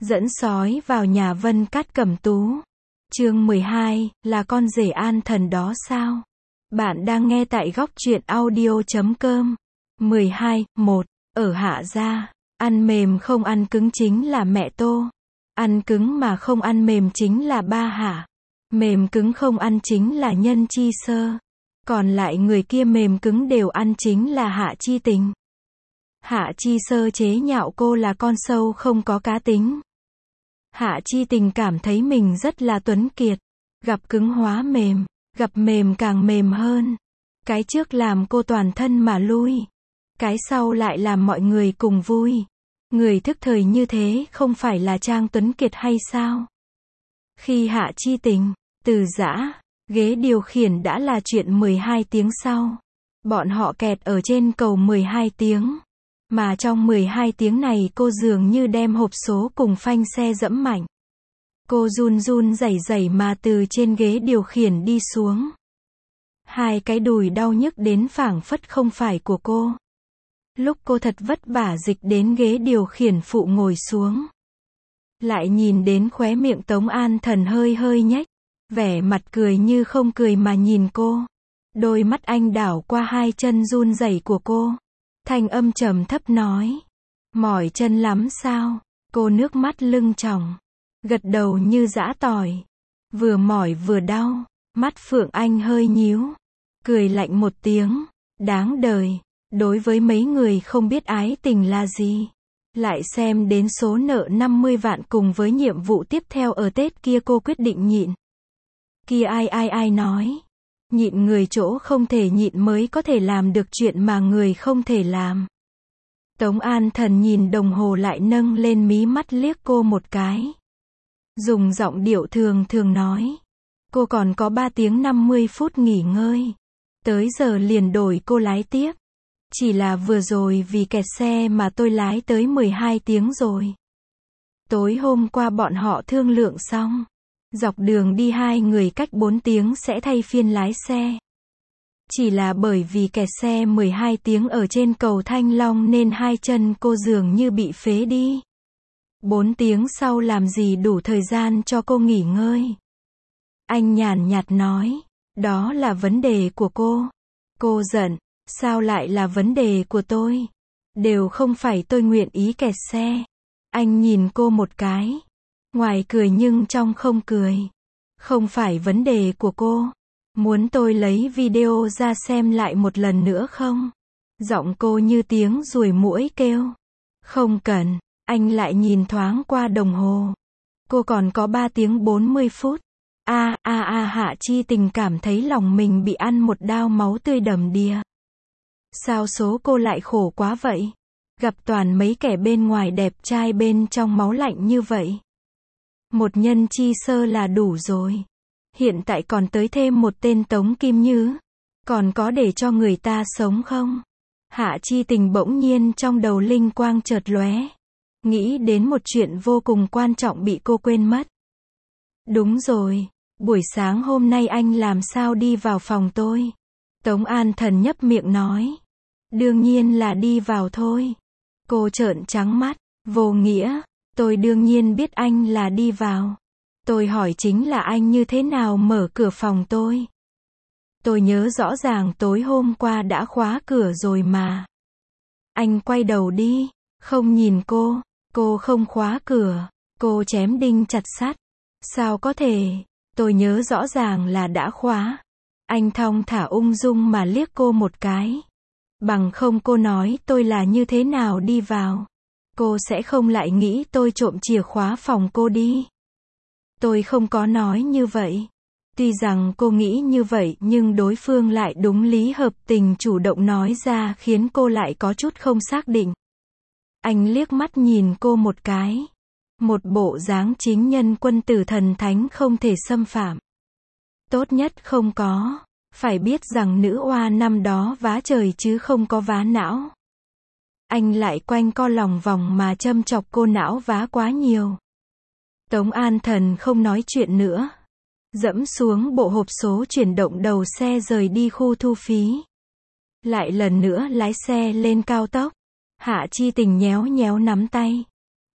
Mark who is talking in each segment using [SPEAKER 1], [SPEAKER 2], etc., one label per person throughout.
[SPEAKER 1] Dẫn sói vào nhà Vân Cát Cẩm Tú. Chương 12, là con rể An Thần đó sao? Bạn đang nghe tại góc truyện audio.com. 12.1. Ở Hạ gia, ăn mềm không ăn cứng chính là mẹ Tô. Ăn cứng mà không ăn mềm chính là ba Hạ. Mềm cứng không ăn chính là Nhân Chi Sơ. Còn lại người kia mềm cứng đều ăn chính là Hạ Chi Tình. Hạ Chi Sơ chế nhạo cô là con sâu không có cá tính. Hạ Chi Tình cảm thấy mình rất là tuấn kiệt. Gặp cứng hóa mềm, gặp mềm càng mềm hơn. Cái trước làm cô toàn thân mà lui. Cái sau lại làm mọi người cùng vui. Người thức thời như thế không phải là Trang Tuấn Kiệt hay sao? Khi Hạ Chi Tình, từ giã, ghế điều khiển đã là chuyện 12 tiếng sau. Bọn họ kẹt ở trên cầu 12 tiếng. Mà trong 12 tiếng này cô dường như đem hộp số cùng phanh xe dẫm mạnh. Cô run run rẩy rẩy mà từ trên ghế điều khiển đi xuống. Hai cái đùi đau nhức đến phảng phất không phải của cô. Lúc cô thật vất vả dịch đến ghế điều khiển phụ ngồi xuống. Lại nhìn đến khóe miệng Tống An Thần hơi hơi nhếch. Vẻ mặt cười như không cười mà nhìn cô. Đôi mắt anh đảo qua hai chân run rẩy của cô. Thanh âm trầm thấp nói. Mỏi chân lắm sao? Cô nước mắt lưng tròng. Gật đầu như giã tỏi. Vừa mỏi vừa đau. Mắt Phượng Anh hơi nhíu. Cười lạnh một tiếng. Đáng đời. Đối với mấy người không biết ái tình là gì. Lại xem đến số nợ 50 vạn cùng với nhiệm vụ tiếp theo ở Tết kia cô quyết định nhịn. Kia ai nói. Nhịn người chỗ không thể nhịn mới có thể làm được chuyện mà người không thể làm. Tống An Thần nhìn đồng hồ lại nâng lên mí mắt liếc cô một cái. Dùng giọng điệu thường thường nói. Cô còn có 3 tiếng 50 phút nghỉ ngơi. Tới giờ liền đổi cô lái tiếp. Chỉ là vừa rồi vì kẹt xe mà tôi lái tới 12 tiếng rồi. Tối hôm qua bọn họ thương lượng xong. Dọc đường đi hai người cách 4 tiếng sẽ thay phiên lái xe. Chỉ là bởi vì kẹt xe 12 tiếng ở trên cầu Thanh Long nên hai chân cô dường như bị phế đi. 4 tiếng sau làm gì đủ thời gian cho cô nghỉ ngơi. Anh nhàn nhạt nói, đó là vấn đề của cô. Cô giận, sao lại là vấn đề của tôi? Đều không phải tôi nguyện ý kẹt xe. Anh nhìn cô một cái. Ngoài cười nhưng trong không cười. Không phải vấn đề của cô. Muốn tôi lấy video ra xem lại một lần nữa không? Giọng cô như tiếng ruồi muỗi kêu. Không cần. Anh lại nhìn thoáng qua đồng hồ. Cô còn có 3 tiếng 40 phút. Hạ Chi Tình cảm thấy lòng mình bị ăn một đao máu tươi đầm đìa. Sao số cô lại khổ quá vậy? Gặp toàn mấy kẻ bên ngoài đẹp trai bên trong máu lạnh như vậy. Một Nhân Chi Sơ là đủ rồi. Hiện tại còn tới thêm một tên Tống Kim Như. Còn có để cho người ta sống không? Hạ Chi Tình bỗng nhiên trong đầu linh quang chợt lóe. Nghĩ đến một chuyện vô cùng quan trọng bị cô quên mất. Đúng rồi. Buổi sáng hôm nay anh làm sao đi vào phòng tôi? Tống An Thần nhấp miệng nói. Đương nhiên là đi vào thôi. Cô trợn trắng mắt. Vô nghĩa. Tôi đương nhiên biết anh là đi vào. Tôi hỏi chính là anh như thế nào mở cửa phòng tôi. Tôi nhớ rõ ràng tối hôm qua đã khóa cửa rồi mà. Anh quay đầu đi. Không nhìn cô. Cô không khóa cửa. Cô chém đinh chặt sắt. Sao có thể? Tôi nhớ rõ ràng là đã khóa. Anh thong thả ung dung mà liếc cô một cái. Bằng không cô nói tôi là như thế nào đi vào. Cô sẽ không lại nghĩ tôi trộm chìa khóa phòng cô đi. Tôi không có nói như vậy. Tuy rằng cô nghĩ như vậy nhưng đối phương lại đúng lý hợp tình chủ động nói ra khiến cô lại có chút không xác định. Anh liếc mắt nhìn cô một cái. Một bộ dáng chính nhân quân tử thần thánh không thể xâm phạm. Tốt nhất không có. Phải biết rằng nữ oa năm đó vá trời chứ không có vá não. Anh lại quanh co lòng vòng mà châm chọc cô não vá quá nhiều. Tống An Thần không nói chuyện nữa. Dẫm xuống bộ hộp số chuyển động đầu xe rời đi khu thu phí. Lại lần nữa lái xe lên cao tốc. Hạ Chi Tình nhéo nhéo nắm tay.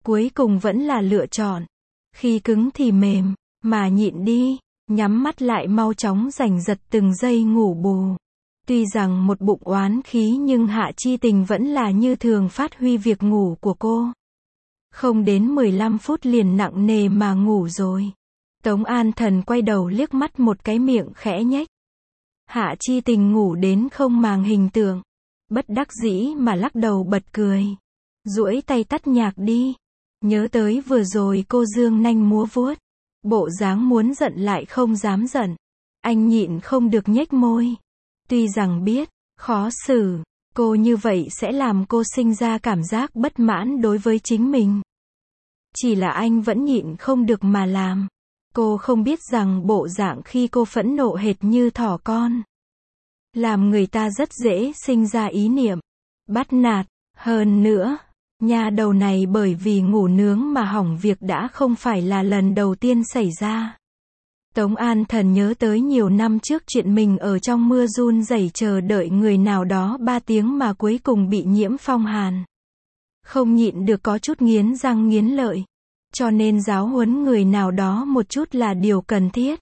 [SPEAKER 1] cuối cùng vẫn là lựa chọn. Khi cứng thì mềm, mà nhịn đi, nhắm mắt lại mau chóng giành giật từng giây ngủ bù. Tuy rằng một bụng oán khí nhưng Hạ Chi Tình vẫn là như thường phát huy việc ngủ của cô. Không đến 15 phút liền nặng nề mà ngủ rồi. Tống An Thần quay đầu liếc mắt một cái, miệng khẽ nhếch. Hạ Chi Tình ngủ đến không màng hình tượng. Bất đắc dĩ mà lắc đầu bật cười. Duỗi tay tắt nhạc đi. Nhớ tới vừa rồi cô dương nanh múa vuốt. Bộ dáng muốn giận lại không dám giận. Anh nhịn không được nhếch môi. Tuy rằng biết, khó xử, cô như vậy sẽ làm cô sinh ra cảm giác bất mãn đối với chính mình. Chỉ là anh vẫn nhịn không được mà làm. Cô không biết rằng bộ dạng khi cô phẫn nộ hệt như thỏ con. Làm người ta rất dễ sinh ra ý niệm bắt nạt. Hơn nữa, nhà đầu này bởi vì ngủ nướng mà hỏng việc đã không phải là lần đầu tiên xảy ra. Tống An Thần nhớ tới nhiều năm trước chuyện mình ở trong mưa run rẩy chờ đợi người nào đó 3 tiếng mà cuối cùng bị nhiễm phong hàn. Không nhịn được có chút nghiến răng nghiến lợi. Cho nên giáo huấn người nào đó một chút là điều cần thiết.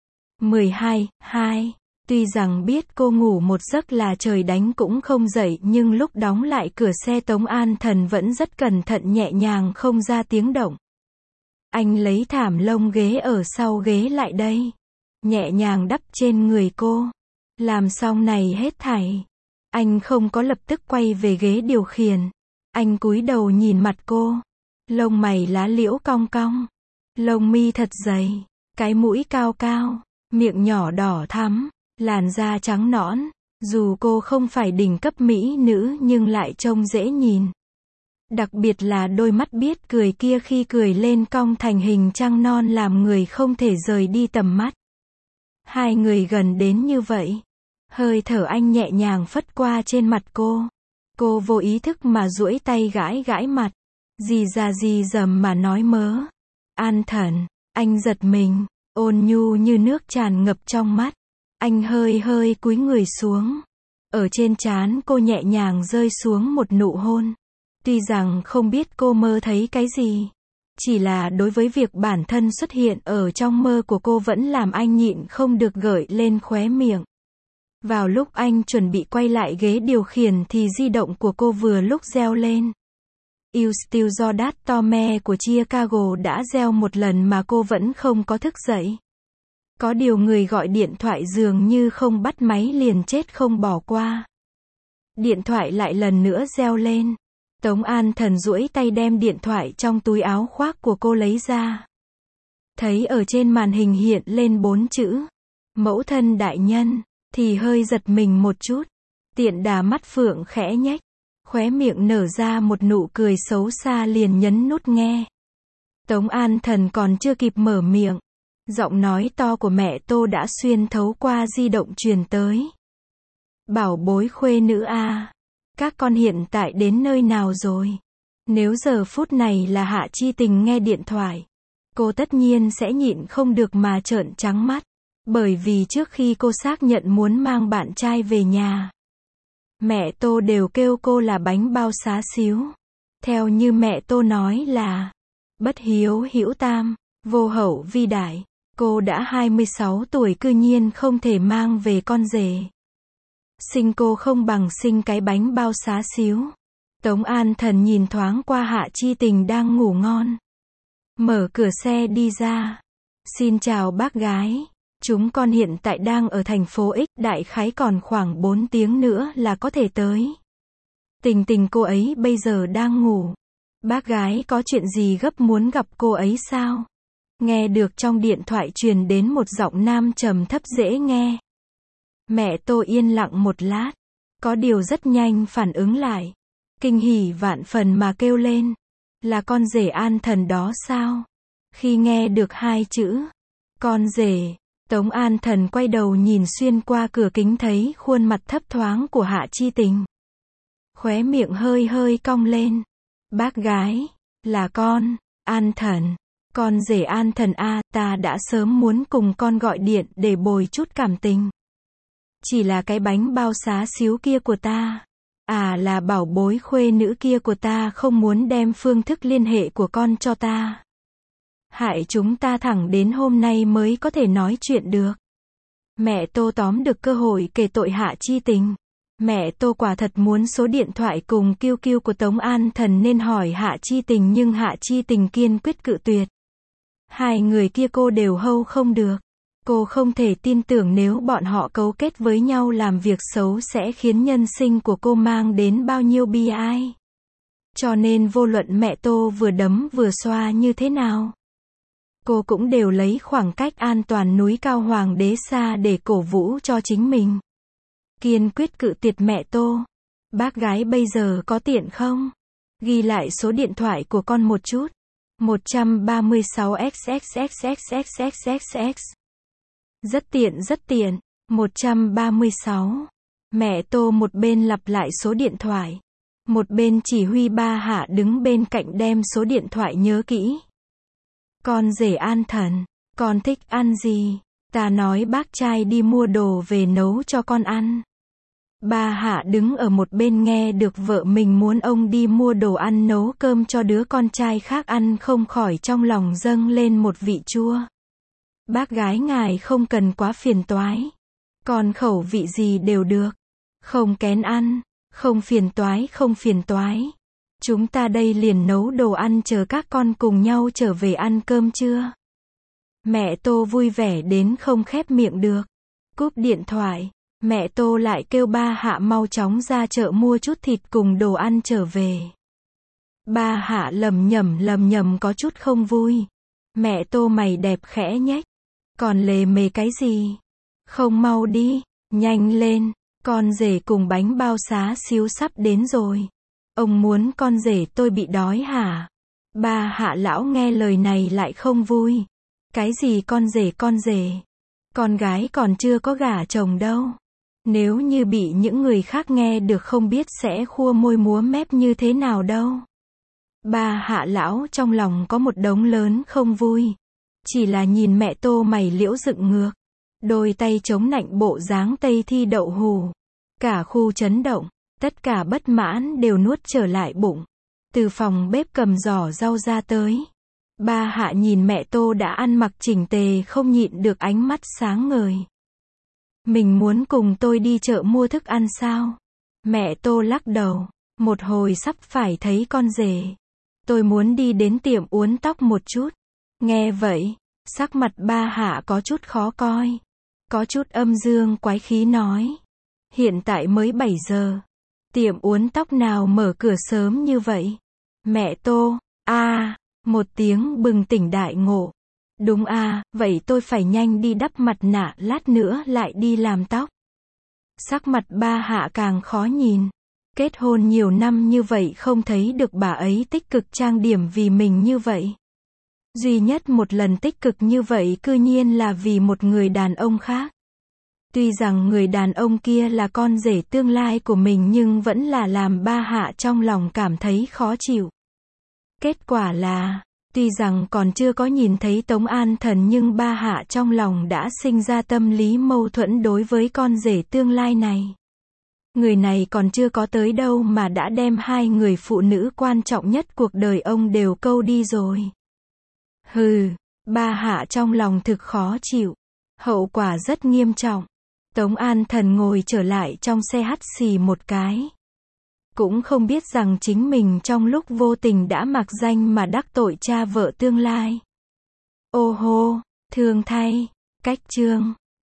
[SPEAKER 1] 12. Tuy rằng biết cô ngủ một giấc là trời đánh cũng không dậy nhưng lúc đóng lại cửa xe Tống An Thần vẫn rất cẩn thận nhẹ nhàng không ra tiếng động. Anh lấy thảm lông ghế ở sau ghế lại đây. Nhẹ nhàng đắp trên người cô. Làm xong này hết thảy. Anh không có lập tức quay về ghế điều khiển. Anh cúi đầu nhìn mặt cô. Lông mày lá liễu cong cong. Lông mi thật dày. Cái mũi cao cao. Miệng nhỏ đỏ thắm. Làn da trắng nõn. Dù cô không phải đỉnh cấp mỹ nữ nhưng lại trông dễ nhìn. Đặc biệt là đôi mắt biết cười kia khi cười lên cong thành hình trăng non làm người không thể rời đi tầm mắt. Hai người gần đến như vậy. Hơi thở anh nhẹ nhàng phất qua trên mặt cô. Cô vô ý thức mà duỗi tay gãi gãi mặt. Gì ra gì dầm mà nói mớ. An Thần, anh giật mình, ôn nhu như nước tràn ngập trong mắt. Anh hơi cúi người xuống. Ở trên trán cô nhẹ nhàng rơi xuống một nụ hôn. Tuy rằng không biết cô mơ thấy cái gì. Chỉ là đối với việc bản thân xuất hiện ở trong mơ của cô vẫn làm anh nhịn không được gợi lên khóe miệng. Vào lúc anh chuẩn bị quay lại ghế điều khiển thì di động của cô vừa lúc reo lên. You Still Jordat Tome của Chicago đã reo một lần mà cô vẫn không có thức dậy. Có điều người gọi điện thoại dường như không bắt máy liền chết không bỏ qua. Điện thoại lại lần nữa reo lên. Tống An Thần duỗi tay đem điện thoại trong túi áo khoác của cô lấy ra. Thấy ở trên màn hình hiện lên 4 chữ. Mẫu thân đại nhân. Thì hơi giật mình một chút. Tiện đà mắt phượng khẽ nhếch. Khóe miệng nở ra một nụ cười xấu xa liền nhấn nút nghe. Tống An Thần còn chưa kịp mở miệng. Giọng nói to của mẹ Tô đã xuyên thấu qua di động truyền tới. Bảo bối khuê nữ a, các con hiện tại đến nơi nào rồi? Nếu giờ phút này là Hạ Chi Tình nghe điện thoại, cô tất nhiên sẽ nhịn không được mà trợn trắng mắt. Bởi vì trước khi cô xác nhận muốn mang bạn trai về nhà, mẹ Tô đều kêu cô là bánh bao xá xíu. Theo như mẹ Tô nói là bất hiếu hữu tam, vô hậu vi đại. Cô đã 26 tuổi cư nhiên không thể mang về con rể. Sinh cô không bằng sinh cái bánh bao xá xíu. Tống An Thần nhìn thoáng qua Hạ Chi Tình đang ngủ ngon. Mở cửa xe đi ra. Xin chào bác gái. Chúng con hiện tại đang ở thành phố X, đại khái còn khoảng 4 tiếng nữa là có thể tới. Tình Tình cô ấy bây giờ đang ngủ. Bác gái có chuyện gì gấp muốn gặp cô ấy sao? Nghe được trong điện thoại truyền đến một giọng nam trầm thấp dễ nghe. Mẹ Tô yên lặng một lát. Có điều rất nhanh phản ứng lại. Kinh hỉ vạn phần mà kêu lên. Là con rể An Thần đó sao? Khi nghe được hai chữ con rể, Tống An Thần quay đầu nhìn xuyên qua cửa kính thấy khuôn mặt thấp thoáng của Hạ Chi Tình. Khóe miệng hơi cong lên. Bác gái, là con, An Thần. Con rể An Thần a, ta đã sớm muốn cùng con gọi điện để bồi chút cảm tình. Chỉ là cái bánh bao xá xíu kia của ta. À là bảo bối khuê nữ kia của ta không muốn đem phương thức liên hệ của con cho ta. Hại chúng ta thẳng đến hôm nay mới có thể nói chuyện được. Mẹ Tô tóm được cơ hội kể tội Hạ Chi Tình. Mẹ Tô quả thật muốn số điện thoại cùng kiêu kiêu của Tống An Thần nên hỏi Hạ Chi Tình nhưng Hạ Chi Tình kiên quyết cự tuyệt. Hai người kia cô đều hâu không được. Cô không thể tin tưởng nếu bọn họ cấu kết với nhau làm việc xấu sẽ khiến nhân sinh của cô mang đến bao nhiêu bi ai. Cho nên vô luận mẹ Tô vừa đấm vừa xoa như thế nào, cô cũng đều lấy khoảng cách an toàn núi cao Hoàng đế xa để cổ vũ cho chính mình. Kiên quyết cự tuyệt mẹ Tô. Bác gái bây giờ có tiện không? Ghi lại số điện thoại của con một chút. 136xxxxxxxxx. Rất tiện rất tiện. 136. Mẹ Tô một bên lặp lại số điện thoại, một bên chỉ huy Ba Hạ đứng bên cạnh đem số điện thoại nhớ kỹ. Con rể An Thần, con thích ăn gì? Ta nói bác trai đi mua đồ về nấu cho con ăn. Ba Hạ đứng ở một bên nghe được vợ mình muốn ông đi mua đồ ăn nấu cơm cho đứa con trai khác ăn không khỏi trong lòng dâng lên một vị chua. Bác gái ngài không cần quá phiền toái. Còn khẩu vị gì đều được. Không kén ăn, không phiền toái không phiền toái. Chúng ta đây liền nấu đồ ăn chờ các con cùng nhau trở về ăn cơm trưa. Mẹ Tô vui vẻ đến không khép miệng được. Cúp điện thoại, mẹ Tô lại kêu Ba Hạ mau chóng ra chợ mua chút thịt cùng đồ ăn trở về. Ba Hạ lầm nhầm có chút không vui. Mẹ Tô mày đẹp khẽ nhếch. Còn lề mề cái gì? Không mau đi, nhanh lên, con rể cùng bánh bao xá xíu sắp đến rồi. Ông muốn con rể tôi bị đói hả? Ba Hạ lão nghe lời này lại không vui. Cái gì con rể? Con gái còn chưa có gả chồng đâu. Nếu như bị những người khác nghe được không biết sẽ khua môi múa mép như thế nào đâu. Ba Hạ lão trong lòng có một đống lớn không vui. Chỉ là nhìn mẹ Tô mày liễu dựng ngược. Đôi tay chống nạnh bộ dáng Tây Thi đậu hù. Cả khu chấn động. Tất cả bất mãn đều nuốt trở lại bụng. Từ phòng bếp cầm giỏ rau ra tới. Ba Hạ nhìn mẹ Tô đã ăn mặc chỉnh tề không nhịn được ánh mắt sáng ngời. Mình muốn cùng tôi đi chợ mua thức ăn sao? Mẹ Tô lắc đầu. Một hồi sắp phải thấy con rể. Tôi muốn đi đến tiệm uốn tóc một chút. Nghe vậy, sắc mặt Ba Hạ có chút khó coi. Có chút âm dương quái khí nói. Hiện tại mới 7 giờ. Tiệm uốn tóc nào mở cửa sớm như vậy? Mẹ Tô, một tiếng bừng tỉnh đại ngộ. Đúng vậy tôi phải nhanh đi đắp mặt nạ lát nữa lại đi làm tóc. Sắc mặt Ba Hạ càng khó nhìn. Kết hôn nhiều năm như vậy không thấy được bà ấy tích cực trang điểm vì mình như vậy. Duy nhất một lần tích cực như vậy cư nhiên là vì một người đàn ông khác. Tuy rằng người đàn ông kia là con rể tương lai của mình nhưng vẫn là làm Ba Hạ trong lòng cảm thấy khó chịu. Kết quả là, tuy rằng còn chưa có nhìn thấy Tống An Thần nhưng Ba Hạ trong lòng đã sinh ra tâm lý mâu thuẫn đối với con rể tương lai này. Người này còn chưa có tới đâu mà đã đem hai người phụ nữ quan trọng nhất cuộc đời ông đều câu đi rồi. Ba Hạ trong lòng thực khó chịu. Hậu quả rất nghiêm trọng. Tống An Thần ngồi trở lại trong xe hắt xì một cái. Cũng không biết rằng chính mình trong lúc vô tình đã mặc danh mà đắc tội cha vợ tương lai. Ô hô, thương thay, cách chương.